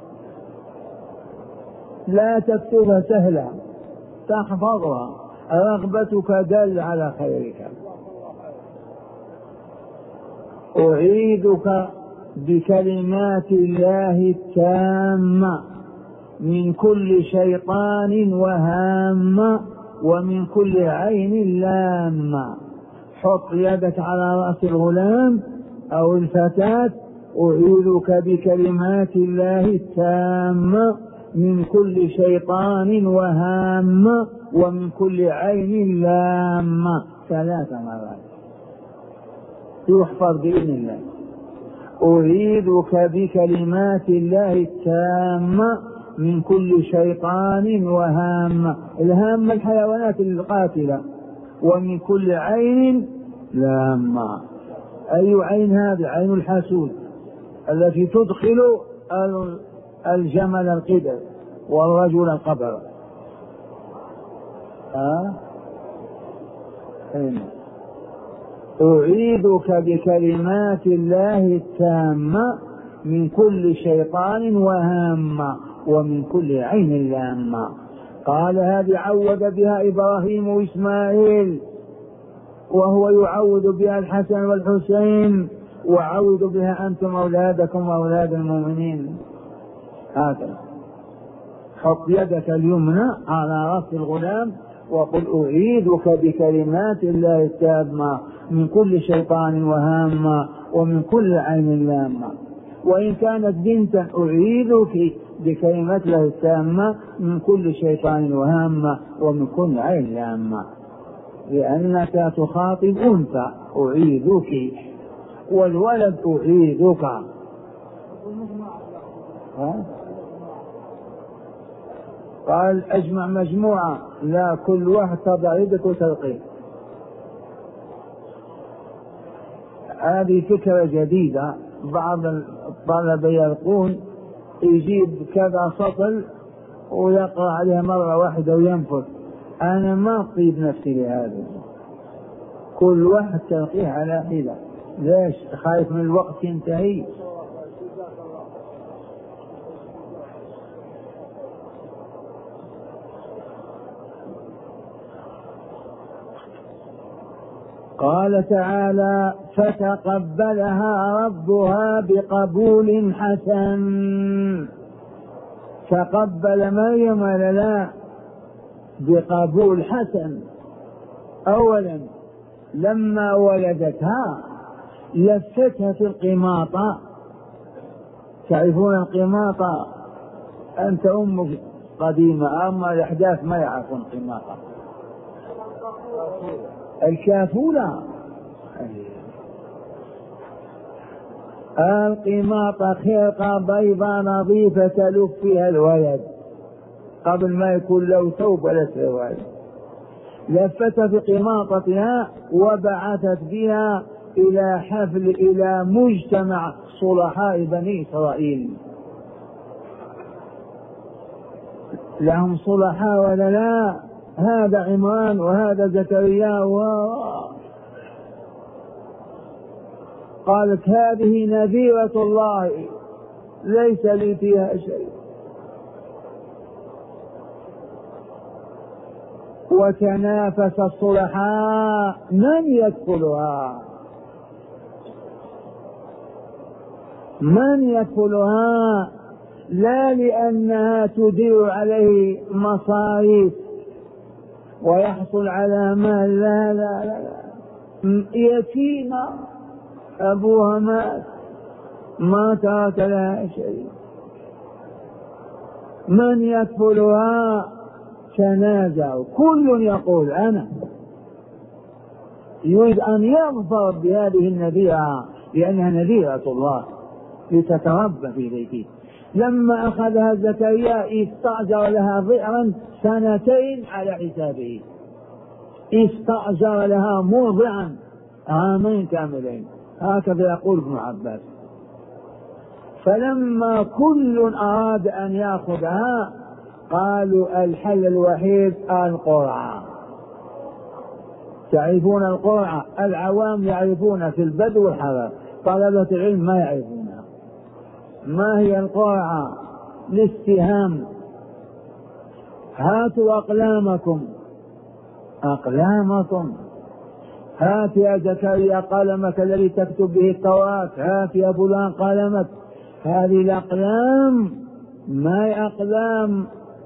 لا تكتبها سهلة، تحفظها، رغبتك دل على خيرك. أعيذك بكلمات الله التامة من كل شيطان وهامة ومن كل عين لامة. حط يدك على رأس الغلام أو الفتاة، أعيذك بكلمات الله التامة من كل شيطان وهامة ومن كل عين لامة ثلاث مرات يحفظ بإذن الله. أعيذك بكلمات الله التامة من كل شيطان وهامة، الهامة الحيوانات القاتلة، ومن كل عين لامة. أي عين هذه؟ عين الحاسود التي تدخل الجمل القدر والرجل القبر. أه؟ أعيذك بكلمات الله التامة من كل شيطان وهامة ومن كل عين لامة. قال هذه عوذ بها إبراهيم وإسماعيل، وهو يعوذ بها الحسن والحسين، وعوذ بها أنتم أولادكم وأولاد المؤمنين. هكذا حط يدك اليمنى على رأس الغلام وقل أعيذك بكلمات الله التامة من كل شيطان وهامة ومن كل عين لامة. وإن كانت بنتا أعيذك بكلمات الله التامة من كل شيطان وهامة ومن كل عين لامة، لأنك تخاطب أنثى أعيذك، والولد أعيذك. قال أجمع مجموعة، لا كل واحد تضع يدك وتلقيه. هذه فكرة جديدة، بعض الطلبة يلقون يجيب كذا سطل ويقرأ عليها مرة واحدة وينفذ. أنا ما أطيب نفسي لهذا، كل واحد تلقيه على حدة. ليش؟ خايف من الوقت ينتهي. قال تعالى فتقبلها ربها بقبول حسن. تقبل مريم ولا لا؟ بقبول حسن. أولا لما ولدتها لفتها في القماطة. تعرفون القماطة؟ أنت أم قديمة، أما الأحداث ما يعرفون القماطة. الكافولة القماط خرقة بيضاء نظيفة تلف فيها الولد قبل ما يكون له ثوب ولا سروال، لفت بقماطتها وبعثت بها إلى حفل إلى مجتمع صلحاء بني إسرائيل. لهم صلحاء ولا لا؟ هذا عمران وهذا زكريا و... قالت هذه نذيرة الله ليس لي فيها شيء. وتنافس الصلحاء من يدخلها من يدخلها، لا لأنها تدير عليه مصاريف ويحصل على مال، لا لا لا, لا. يتيمة أبوها مات ما ترك لها شيء. من يدخلها؟ تنازعوا، كل يقول أنا، يريد أن يظفر بهذه النذيرة لأنها نذيرة الله لتتربى في بيته. لما أخذها زكريا استأجر لها ضئرا سنتين على حسابه، استأجر لها مرضعا عامين كاملين، هكذا يقول ابن عباس. فلما كل أراد أن يأخذها قالوا الحل الوحيد القرعة. تعرفون القرعة؟ العوام يعرفون في البدو والحضر، طلبة العلم ما يعرفونها. ما هي القرعة؟ الاستهام. هاتوا أقلامكم أقلامكم هات يا زكريا قلمك الذي تكتب به التوراة، هات يا فلان قلمك. هذه الأقلام ما هي أقلام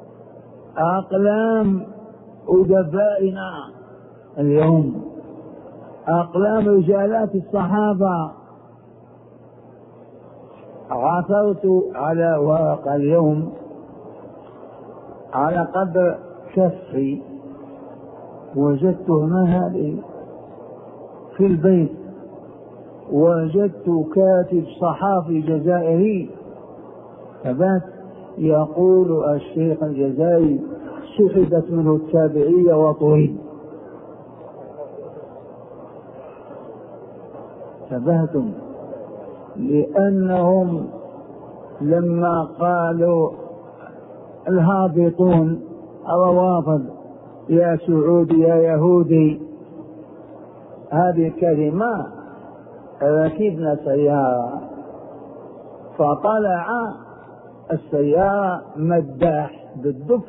أقلام أدبائنا اليوم، أقلام رجالات الصحابة. عثرت على ورق اليوم على قدر كفي، وجدته ما هذه في البيت، وجدت كاتب صحافي جزائري فبات يقول الشيخ الجزائري سحبت منه التابعية وطرد. تبهتم لأنهم لما قالوا الهابطون الروافض يا سعودي يا يهودي، هذه الكلمة ركبنا سيارة فطلع السيارة مداح بالدف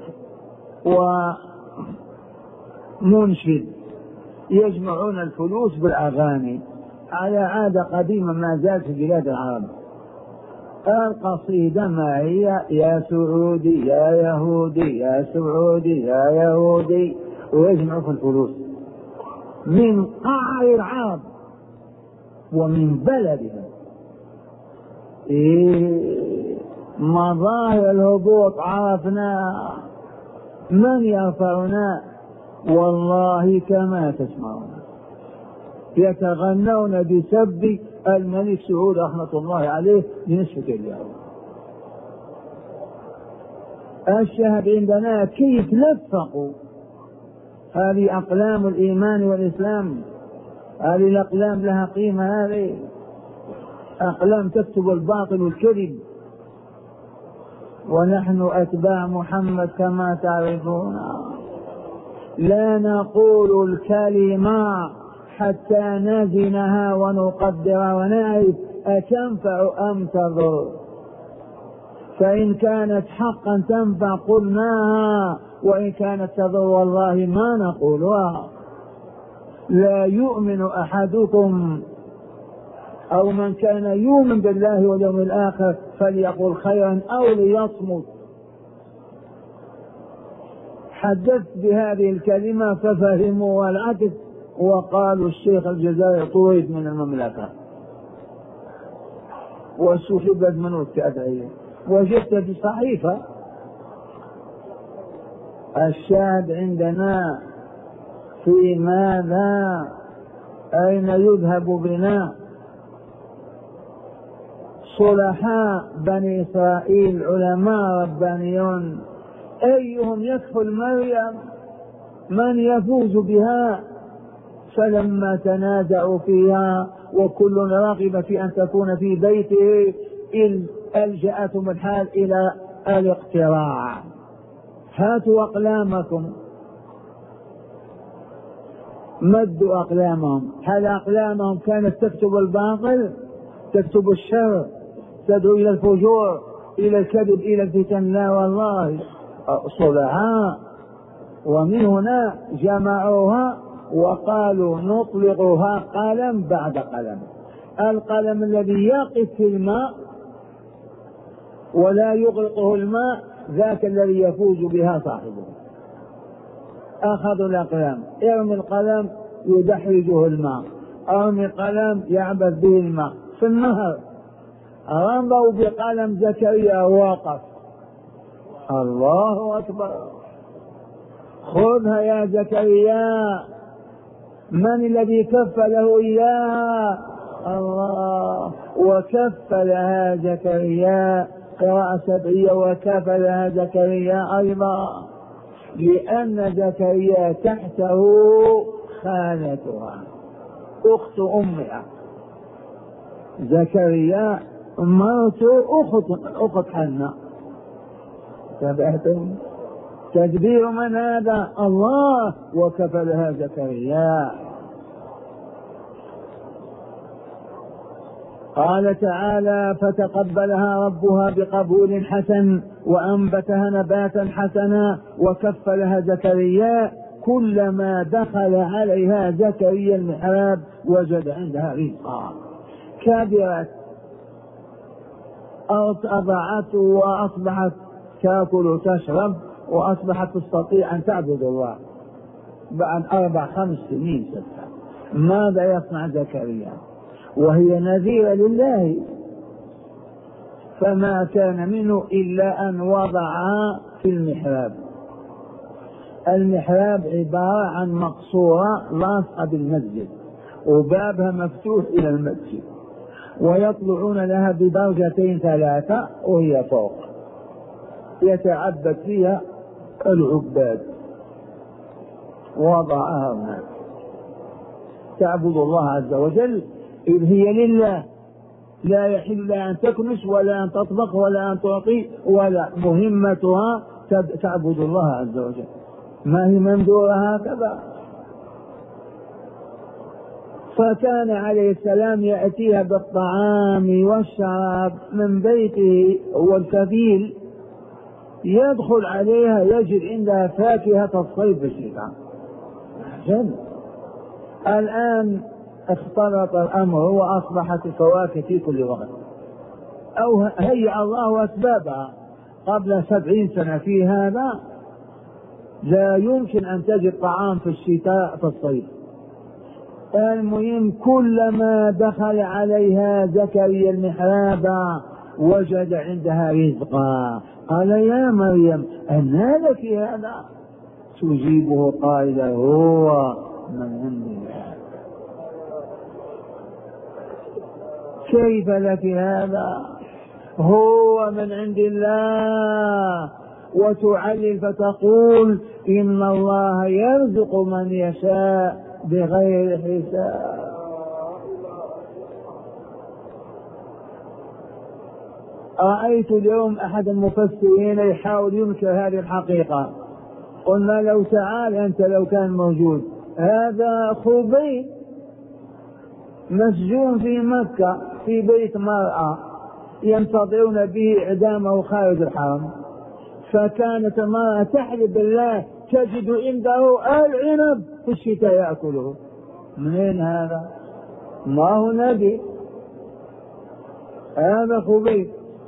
ومنشد يجمعون الفلوس بالأغاني على عادة قديمة ما زالت في بلاد العرب. القصيدة ما هي؟ يا سعودي يا يهودي يا سعودي يا يهودي، ويجمعوا في الفلوس من قعر العرب ومن بلدها. إيه مظاهر الهبوط عرفناها، من يرفعنا؟ والله كما تسمعون يتغنون بسب الملك سعود رحمة الله عليه بنسبة اليوم. الشاهد عندنا كيف لفقوا هذه أقلام الإيمان والإسلام. هذه الأقلام لها قيمة، هذه أقلام تكتب الباطل والكذب. ونحن أتباع محمد كما تعرفون لا نقول الكلمة حتى نزنها ونقدر ونعرف أتنفع أم تضر، فإن كانت حقا تنفع قلناها، وإن كانت تضر والله ما نقولها. لا يؤمن أحدكم أو من كان يؤمن بالله واليوم الآخر فليقل خيرا أو ليصمت. حدثت بهذه الكلمة ففهموا العكس وقالوا الشيخ الجزائري طرد من المملكة وسحبت منه التابعية. وجدت في صحيفة. الشاهد عندنا في ماذا؟ أين يذهب بنا؟ صلحاء بني إسرائيل علماء ربانيون، أيهم يكفل مريم؟ من يفوز بها؟ فلما تنازعوا فيها وكل راغب في أن تكون في بيته إذ ألجأتهم الحال إلى الاقتراع. هاتوا أقلامكم، مدوا أقلامهم. هل أقلامهم كانت تكتب الباطل، تكتب الشر، تدعو إلى الفجور، إلى الكذب، إلى الفتن؟ لا والله، صلحاء. ومن هنا جمعوها وقالوا نطلقها قلم بعد قلم. القلم الذي يقف في الماء ولا يغرقه الماء ذاك الذي يفوز بها صاحبه. أخذوا الأقلام، ارمي القلم يدحرجه الماء، ارمي القلم يعبث به الماء في النهر. رموا بقلم زكريا وقف. الله أكبر، خذها يا زكريا. من الذي كفله إياها؟ الله. وكفلها زكريا، قراءة سبعية، وكفلها زكريا أيضا، لأن زكريا تحته خالتها أخت أمها. زكريا مرت أخت أخت حنة. تابعتم؟ تدبير من هذا؟ الله. وكفلها زكريا. قال تعالى فتقبلها ربها بقبول حسن وأنبتها نباتا حسنا وكفلها زكريا. كلما دخل عليها زكريا المحراب وجد عندها رزقا. كبرت، أضعته وأصبحت تأكل وتشرب، وأصبحت تستطيع أن تعبد الله بعد أربع خمس سنين ستة. ماذا يصنع زكريا وهي نذيرة لله؟ فما كان منه إلا أن وضعها في المحراب. المحراب عبارة عن مقصورة لاصقة بالمسجد وبابها مفتوح إلى المسجد، ويطلعون لها بدرجتين ثلاثة وهي فوق، يتعبد فيها العباد. وضعها هنا تعبد الله عز وجل، إذ هي لله، لا يحل لها أن تكنس ولا أن تطبخ ولا أن تعطي، ولا مهمتها تعبد الله عز وجل. ما هي مندورة هكذا. فكان عليه السلام يأتيها بالطعام والشراب من بيته، هو الكفيل، يدخل عليها يجد عندها فاكهة الصيف بالشتاء. الآن اختلط الأمر وأصبحت الفواكه في كل وقت، أو هيأ الله أسبابها. قبل سبعين سنة في هذا لا يمكن أن تجد طعام في الشتاء في الصيف. المهم كلما دخل عليها زكريا المحراب وجد عندها رزقا. قال يا مريم أنى لك هذا؟ تجيبه قائلا هو من عند الله. كيف لك هذا؟ هو من عند الله. وتعلل فتقول إن الله يرزق من يشاء بغير حساب. رأيت اليوم أحد المفسرين يحاول ينكر هذه الحقيقة. قلنا لو تعال أنت لو كان موجود، هذا خبيب مسجون في مكة في بيت مرأة ينتظرون به إعدامه خارج الحرم، فكانت المرأة تحلف بالله تجد عنده العنب في الشتاء يأكله. منين هذا؟ ما هو نبي، هذا خبيث.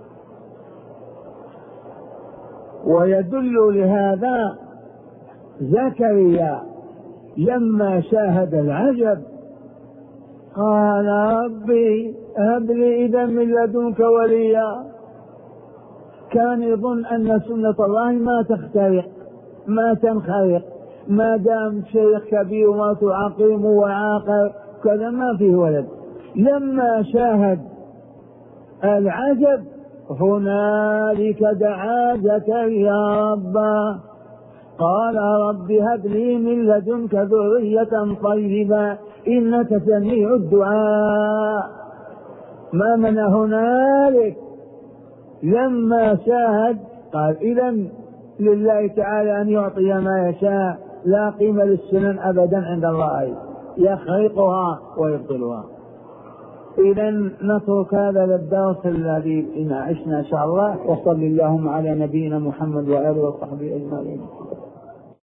ويدل لهذا زكريا لما شاهد العجب قال ربي هب لي إذا من لدنك وليا. كان يظن أن سنة الله ما تخترق ما تنخرق، ما دام شيخ كبير وما تعقيم وعاقر كذا ما فيه ولد. لما شاهد العجب هنالك دعا زكريا ربه قال رب هب لي من لدنك ذرية طيبة إنك سميع الدعاء. ما من هنالك لما شاهد قال إذن لله تعالى أن يعطي ما يشاء، لا قيمة للسنن أبدا عند الله، يخرقها ويبطلها. إذن نترك هذا للدرس الذي إن عشنا إن شاء الله. وصل اللهم على نبينا محمد وآله وصحبه أجمعين.